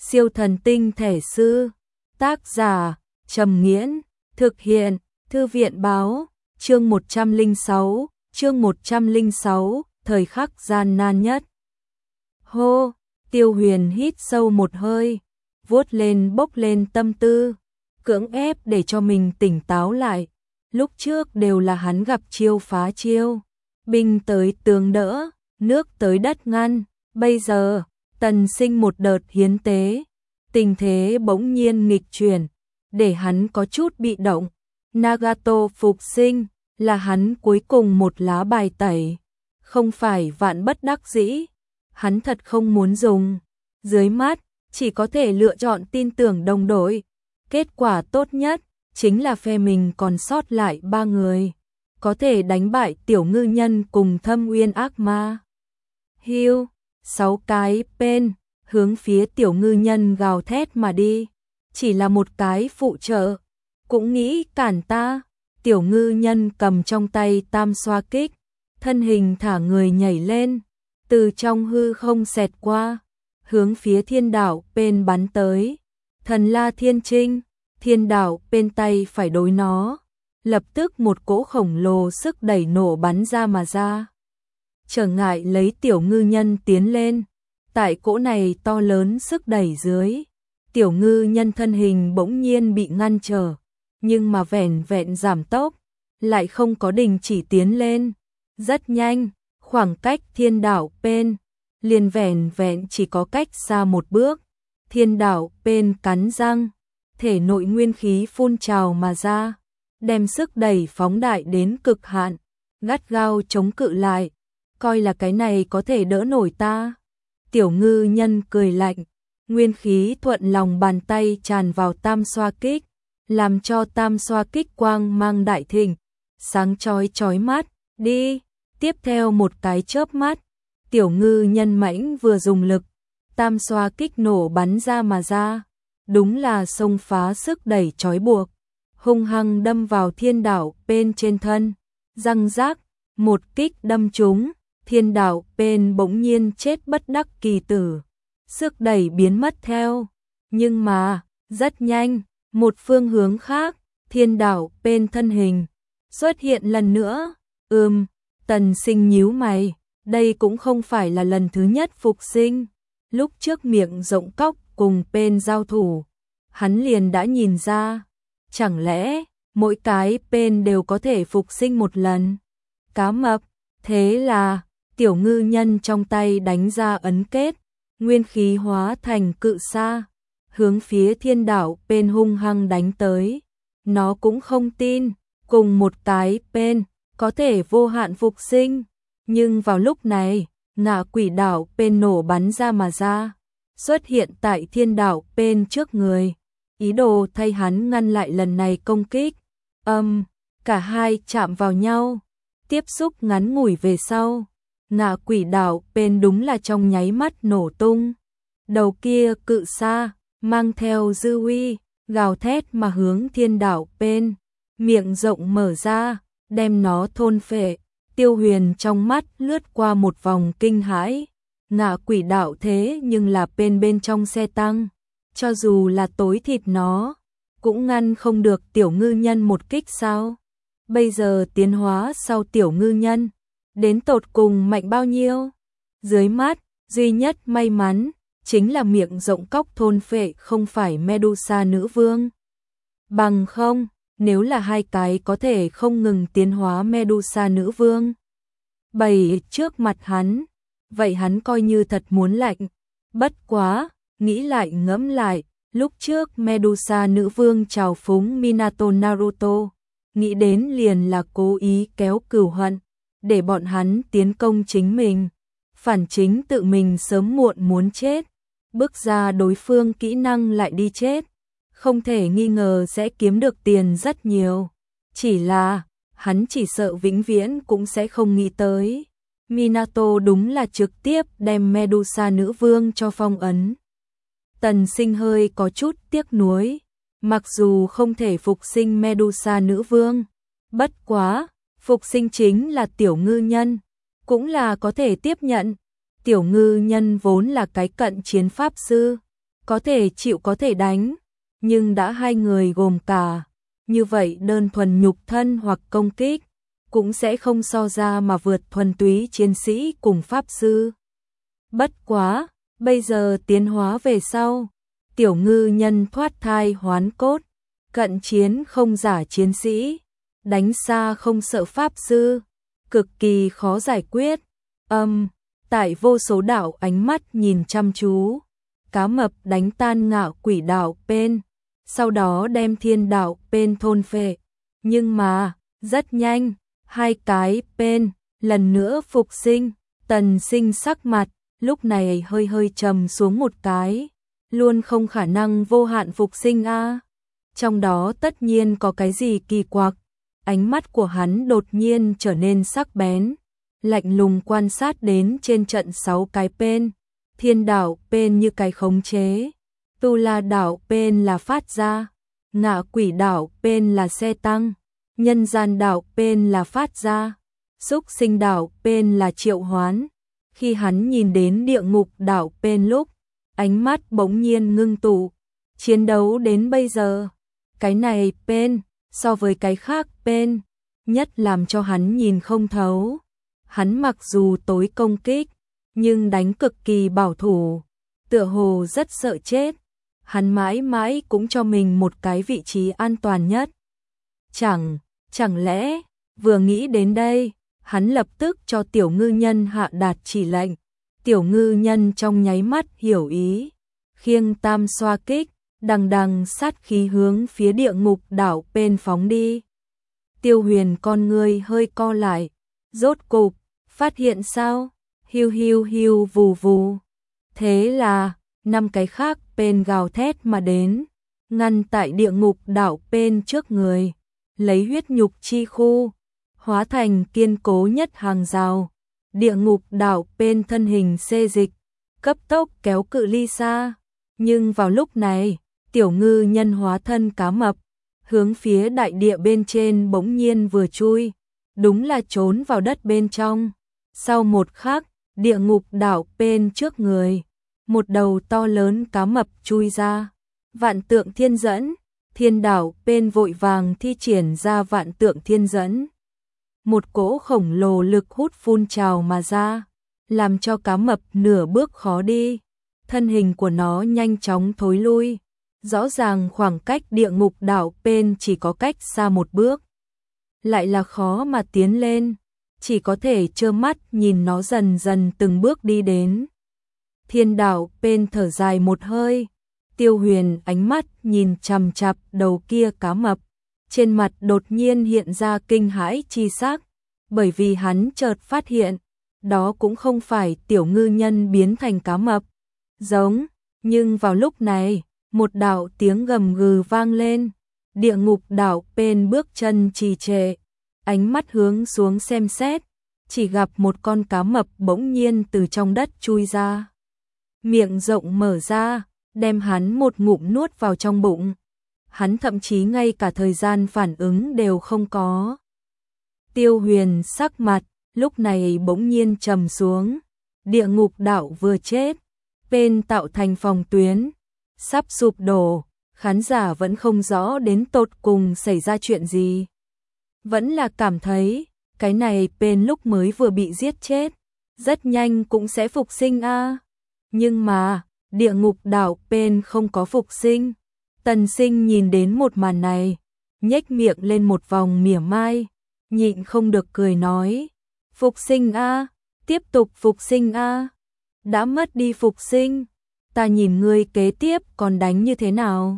Siêu thần tinh thể sư. Tác giả Trầm Nghiễn. Thực hiện Thư viện báo. Chương 106, thời khắc gian nan nhất. Hô, Tiêu Huyền hít sâu một hơi, vuốt lên bốc lên tâm tư, cưỡng ép để cho mình tỉnh táo lại. Lúc trước đều là hắn gặp chiêu phá chiêu, binh tới tướng đỡ, nước tới đất ngăn, bây giờ, Tần Sinh một đợt hiến tế, tình thế bỗng nhiên nghịch chuyển, để hắn có chút bị động. Nagato phục sinh là hắn cuối cùng một lá bài tẩy, không phải vạn bất đắc dĩ, hắn thật không muốn dùng. Dưới mắt, chỉ có thể lựa chọn tin tưởng đồng đội. Kết quả tốt nhất chính là phe mình còn sót lại 3 người, có thể đánh bại Tiểu Ngư Nhân cùng Thâm Uyên ác ma. Hưu, 6 cái pen hướng phía Tiểu Ngư Nhân gào thét mà đi, chỉ là một cái phụ trợ, cũng nghĩ cản ta. Tiểu Ngư Nhân cầm trong tay tam xoa kích, thân hình thả người nhảy lên, từ trong hư không xẹt qua, hướng phía thiên đảo bên bắn tới. Thần La Thiên Trinh, thiên đảo bên tay phải đối nó, lập tức một cỗ khổng lồ sức đẩy nổ bắn ra mà ra, trở ngại lấy Tiểu Ngư Nhân tiến lên. Tại cỗ này to lớn sức đẩy dưới, Tiểu Ngư Nhân thân hình bỗng nhiên bị ngăn trở, nhưng mà vẻn vẹn giảm tốc, lại không có đình chỉ tiến lên. Rất nhanh, khoảng cách thiên đảo bên liền vẻn vẹn chỉ có cách xa một bước. Thiên đảo bên cắn răng, thể nội nguyên khí phun trào mà ra, đem sức đẩy phóng đại đến cực hạn, gắt gao chống cự lại, coi là cái này có thể đỡ nổi ta. Tiểu Ngư Nhân cười lạnh, nguyên khí thuận lòng bàn tay tràn vào tam xoa kích, làm cho tam xoa kích quang mang đại thịnh, sáng chói chói mắt. Đi. Tiếp theo một cái chớp mắt, Tiểu Ngư Nhân mãnh vừa dùng lực, tam xoa kích nổ bắn ra mà ra, đúng là xông phá sức đẩy trói buộc, hung hăng đâm vào thiên đảo bên trên thân. Răng rác, một kích đâm trúng, thiên đảo bên bỗng nhiên chết bất đắc kỳ tử, sức đẩy biến mất theo. Nhưng mà, rất nhanh, một phương hướng khác, thiên đảo bên thân hình xuất hiện lần nữa. Tần Sinh nhíu mày, đây cũng không phải là lần thứ nhất phục sinh. Lúc trước miệng rộng cóc cùng pen giao thủ, hắn liền đã nhìn ra, chẳng lẽ mỗi cái pen đều có thể phục sinh một lần. Cá mập, thế là Tiểu Ngư Nhân trong tay đánh ra ấn kết, nguyên khí hóa thành cự sa, hướng phía thiên đảo pen hung hăng đánh tới. Nó cũng không tin, cùng một cái pen có thể vô hạn phục sinh, nhưng vào lúc này, ngạ quỷ đảo pen nổ bắn ra mà ra, xuất hiện tại thiên đảo pen trước người, ý đồ thay hắn ngăn lại lần này công kích. Cả hai chạm vào nhau, tiếp xúc ngắn ngủi về sau, ngạ quỷ đảo pen đúng là trong nháy mắt nổ tung. Đầu kia cự sa, mang theo dư uy, gào thét mà hướng thiên đảo pen, miệng rộng mở ra, đem nó thôn phệ. Tiêu Huyền trong mắt lướt qua một vòng kinh hãi, ngạ quỷ đạo thế nhưng là bên trong xe tăng, cho dù là tối thịt nó, cũng ngăn không được Tiểu Ngư Nhân một kích sao? Bây giờ tiến hóa sau Tiểu Ngư Nhân, đến tột cùng mạnh bao nhiêu? Dưới mắt, duy nhất may mắn, chính là miệng rộng cóc thôn phệ không phải Medusa nữ vương. Bằng không, nếu là hai cái có thể không ngừng tiến hóa Medusa nữ vương bày trước mặt hắn, vậy hắn coi như thật muốn lạnh. Bất quá, nghĩ lại ngẫm lại, lúc trước Medusa nữ vương trào phúng Minato Naruto, nghĩ đến liền là cố ý kéo cừu hận, để bọn hắn tiến công chính mình, phản chính tự mình sớm muộn muốn chết, bước ra đối phương kỹ năng lại đi chết, không thể nghi ngờ sẽ kiếm được tiền rất nhiều. Chỉ là, hắn chỉ sợ vĩnh viễn cũng sẽ không nghĩ tới. Minato đúng là trực tiếp đem Medusa nữ vương cho phong ấn. Tần Sinh hơi có chút tiếc nuối, mặc dù không thể phục sinh Medusa nữ vương, bất quá, phục sinh chính là Tiểu Ngư Nhân, cũng là có thể tiếp nhận. Tiểu Ngư Nhân vốn là cái cận chiến pháp sư, có thể chịu có thể đánh, nhưng đã hai người gồm cả, như vậy đơn thuần nhục thân hoặc công kích, cũng sẽ không so ra mà vượt thuần túy chiến sĩ cùng pháp sư. Bất quá, bây giờ tiến hóa về sau, tiểu ngư nhân thoát thai hoán cốt, cận chiến không giả chiến sĩ, đánh xa không sợ pháp sư, cực kỳ khó giải quyết. Tại vô số đạo ánh mắt nhìn chăm chú, cá mập đánh tan Ngạo Quỷ đạo Pen, sau đó đem Thiên đạo Pen thôn phệ. Nhưng mà, rất nhanh, hai cái Pen lần nữa phục sinh. Tần Sinh sắc mặt lúc này hơi hơi trầm xuống một cái, luôn không khả năng vô hạn phục sinh a. Trong đó tất nhiên có cái gì kỳ quặc. Ánh mắt của hắn đột nhiên trở nên sắc bén, lạnh lùng quan sát đến trên trận 6 cái Pen. Thiên đạo Pen như cái khống chế, Tu La đạo Pen là phát ra, Ngạ Quỷ đạo Pen là xe tăng, Nhân Gian đạo Pen là phát ra, Xúc Sinh đạo Pen là triệu hoán. Khi hắn nhìn đến Địa Ngục đạo Pen lúc, ánh mắt bỗng nhiên ngưng tụ. Chiến đấu đến bây giờ, cái này Pen so với cái khác Pen, nhất làm cho hắn nhìn không thấu. Hắn mặc dù tối công kích, nhưng đánh cực kỳ bảo thủ, tựa hồ rất sợ chết. Hắn mãi mãi cũng cho mình một cái vị trí an toàn nhất. Chẳng lẽ, vừa nghĩ đến đây, hắn lập tức cho tiểu ngư nhân hạ đạt chỉ lệnh. Tiểu ngư nhân trong nháy mắt hiểu ý, khiêng tam xoa kích, đằng đằng sát khí hướng phía Địa Ngục đảo Pen phóng đi. Tiêu Huyền con ngươi hơi co lại, rốt cục phát hiện sao? Hiu hiu hiu vù vù. Thế là 5 cái khác Pen gào thét mà đến, ngăn tại Địa Ngục đảo Pen trước người, lấy huyết nhục chi khu hóa thành kiên cố nhất hàng rào. Địa Ngục đảo Pen thân hình xê dịch, cấp tốc kéo cự ly xa. Nhưng vào lúc này, tiểu ngư nhân hóa thân cá mập, hướng phía đại địa bên trên bỗng nhiên vừa chui, đúng là trốn vào đất bên trong. Sau một khắc, Địa Ngục đảo Pen trước người, một đầu to lớn cá mập chui ra. Vạn tượng thiên dẫn, Thiên đảo Pen vội vàng thi triển ra vạn tượng thiên dẫn. Một cỗ khổng lồ lực hút phun trào mà ra, làm cho cá mập nửa bước khó đi. Thân hình của nó nhanh chóng thối lui. Rõ ràng khoảng cách Địa Ngục đảo Pen chỉ có cách xa một bước, lại là khó mà tiến lên, chỉ có thể trơ mắt nhìn nó dần dần từng bước đi đến. Thiên đảo Pen thở dài một hơi, Tiêu Huyền ánh mắt nhìn chằm chằm đầu kia cá mập, trên mặt đột nhiên hiện ra kinh hãi chi sắc, bởi vì hắn chợt phát hiện, đó cũng không phải tiểu ngư nhân biến thành cá mập, giống. Nhưng vào lúc này, một đạo tiếng gầm gừ vang lên, Địa Ngục đảo Pen bước chân trì trệ, ánh mắt hướng xuống xem xét, chỉ gặp một con cá mập bỗng nhiên từ trong đất chui ra. Miệng rộng mở ra, đem hắn một ngụm nuốt vào trong bụng. Hắn thậm chí ngay cả thời gian phản ứng đều không có. Tiêu Huyền sắc mặt, lúc này bỗng nhiên trầm xuống. Địa Ngục đảo vừa chết, Pen tạo thành phòng tuyến, sắp sụp đổ, khán giả vẫn không rõ đến tột cùng xảy ra chuyện gì. Vẫn là cảm thấy, cái này Pen lúc mới vừa bị giết chết, rất nhanh cũng sẽ phục sinh a. Nhưng mà, Địa Ngục đảo Pen không có phục sinh. Tần Sinh nhìn đến một màn này, nhếch miệng lên một vòng mỉa mai, nhịn không được cười nói, phục sinh a, tiếp tục phục sinh a. Đã mất đi phục sinh, ta nhìn ngươi kế tiếp còn đánh như thế nào.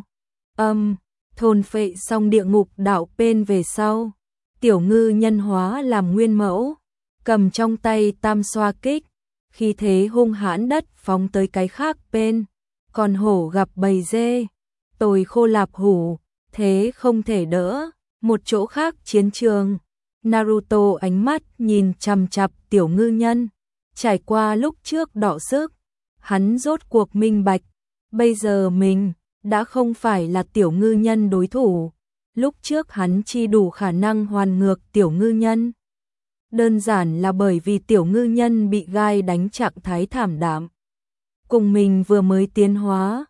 Thôn phệ xong Địa Ngục đảo Pen về sau, tiểu ngư nhân hóa làm nguyên mẫu, cầm trong tay tam xoa kích, khi thế hung hãn đất phóng tới cái khác Pen. Còn hổ gặp bầy dê, tồi khô lạp hủ, thế không thể đỡ. Một chỗ khác chiến trường, Naruto ánh mắt nhìn chằm chằm tiểu ngư nhân, trải qua lúc trước đọ sức, hắn rốt cuộc minh bạch, bây giờ mình đã không phải là tiểu ngư nhân đối thủ. Lúc trước hắn chi đủ khả năng hoàn ngược tiểu ngư nhân, đơn giản là bởi vì tiểu ngư nhân bị gai đánh trạng thái thảm đạm, cùng mình vừa mới tiến hóa,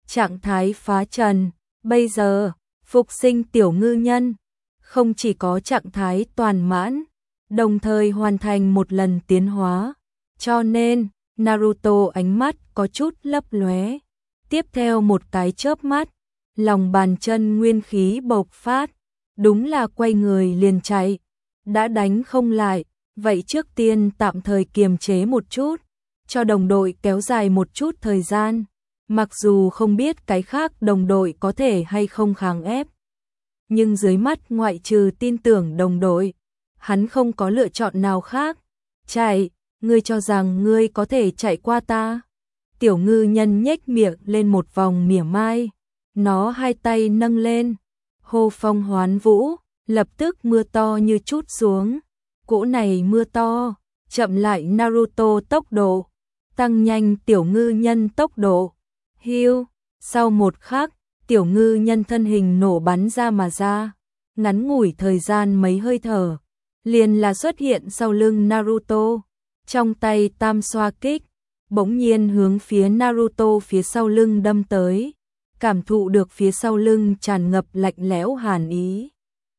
trạng thái phá trần. Bây giờ, phục sinh tiểu ngư nhân, không chỉ có trạng thái toàn mãn, đồng thời hoàn thành một lần tiến hóa. Cho nên, Naruto ánh mắt có chút lấp lóe. Tiếp theo một cái chớp mắt, lòng bàn chân nguyên khí bộc phát, đúng là quay người liền chạy. Đã đánh không lại, vậy trước tiên tạm thời kiềm chế một chút, cho đồng đội kéo dài một chút thời gian. Mặc dù không biết cái khác đồng đội có thể hay không kháng ép, nhưng dưới mắt ngoại trừ tin tưởng đồng đội, hắn không có lựa chọn nào khác. Chạy, ngươi cho rằng ngươi có thể chạy qua ta? Tiểu ngư nhân nhếch miệng lên một vòng mỉa mai, nó hai tay nâng lên, hô phong hoán vũ, lập tức mưa to như trút xuống. Cỗ này mưa to, chậm lại Naruto tốc độ, tăng nhanh tiểu ngư nhân tốc độ. Hiu, sau một khắc, tiểu ngư nhân thân hình nổ bắn ra mà ra, ngắn ngủi thời gian mấy hơi thở, liền là xuất hiện sau lưng Naruto, trong tay tam xoa kích, bỗng nhiên hướng phía Naruto phía sau lưng đâm tới, cảm thụ được phía sau lưng tràn ngập lạnh lẽo hàn ý.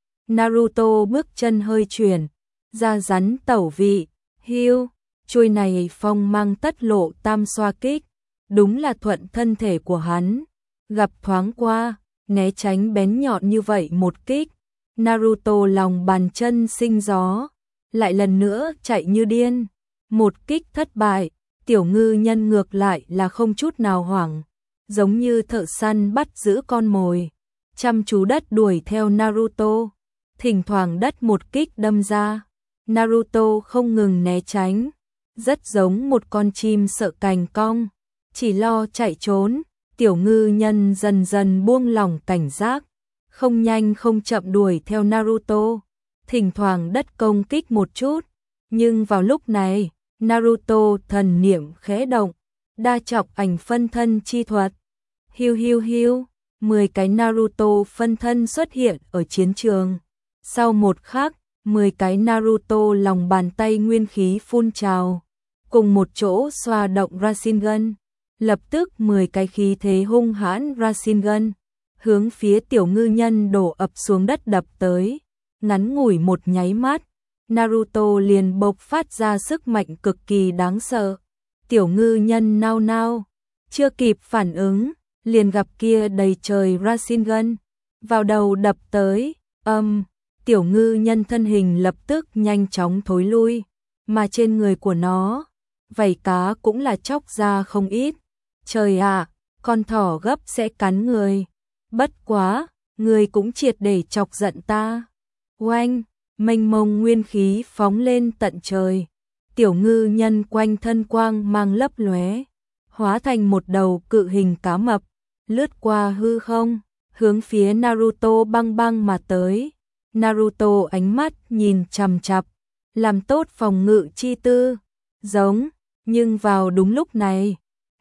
Naruto bước chân hơi chuyển, ra rắn tẩu vị, hiu, chuôi này phong mang tất lộ tam xoa kích, đúng là thuận thân thể của hắn, gặp thoáng qua, né tránh bén nhọn như vậy một kích. Naruto lòng bàn chân sinh gió, lại lần nữa chạy như điên, một kích thất bại, tiểu ngư nhân ngược lại là không chút nào hoảng, giống như thợ săn bắt giữ con mồi, chăm chú đất đuổi theo Naruto, thỉnh thoảng đất một kích đâm ra, Naruto không ngừng né tránh, rất giống một con chim sợ cành cong, chỉ lo chạy trốn. Tiểu ngư nhân dần dần buông lỏng cảnh giác, không nhanh không chậm đuổi theo Naruto, thỉnh thoảng đất công kích một chút, nhưng vào lúc này, Naruto thần niệm khẽ động, đa trọng ảnh phân thân chi thuật. Hiu hiu hiu, 10 cái Naruto phân thân xuất hiện ở chiến trường. Sau một khắc, 10 cái Naruto lòng bàn tay nguyên khí phun trào, cùng một chỗ xoa động Rasengan. Lập tức 10 cái khí thế hung hãn Rasengan hướng phía tiểu ngư nhân đổ ập xuống đất đập tới. Ngắn ngủi một nháy mắt, Naruto liền bộc phát ra sức mạnh cực kỳ đáng sợ. Tiểu ngư nhân nao nao, chưa kịp phản ứng, liền gặp kia đầy trời Rasengan vào đầu đập tới. Tiểu ngư nhân thân hình lập tức nhanh chóng thối lui, mà trên người của nó, vảy cá cũng là chóc ra không ít. Trời ạ, con thỏ gấp sẽ cắn người. Bất quá, người cũng triệt để chọc giận ta. Oanh, mênh mông nguyên khí phóng lên tận trời. Tiểu ngư nhân quanh thân quang mang lấp lóe, hóa thành một đầu cự hình cá mập, lướt qua hư không, hướng phía Naruto băng băng mà tới. Naruto ánh mắt nhìn chằm chằm, làm tốt phòng ngự chi tư, giống, nhưng vào đúng lúc này,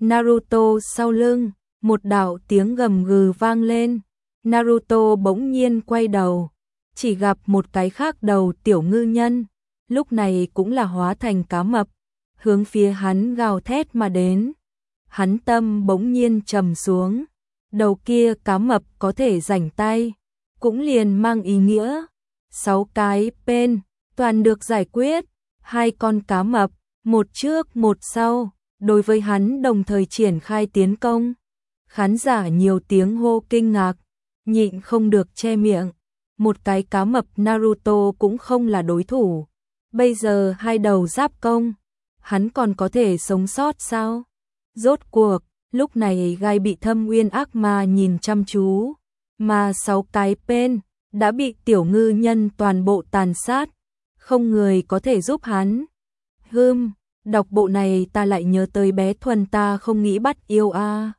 Naruto sau lưng, một đạo tiếng gầm gừ vang lên. Naruto bỗng nhiên quay đầu, chỉ gặp một cái khác đầu tiểu ngư nhân, lúc này cũng là hóa thành cá mập, hướng phía hắn gào thét mà đến. Hắn tâm bỗng nhiên trầm xuống, đầu kia cá mập có thể rảnh tay, cũng liền mang ý nghĩa 6 cái pen toàn được giải quyết, 2 con cá mập, một trước một sau, đối với hắn đồng thời triển khai tiến công. Khán giả nhiều tiếng hô kinh ngạc, nhịn không được che miệng. Một cái cá mập Naruto cũng không là đối thủ. Bây giờ 2 đầu giáp công, hắn còn có thể sống sót sao? Rốt cuộc, lúc này gai bị Thâm Uyên ác ma nhìn chăm chú, mà 6 cái pen đã bị tiểu ngư nhân toàn bộ tàn sát, không người có thể giúp hắn. Đọc bộ này ta lại nhớ tới bé Thuần ta không nghĩ bắt yêu a.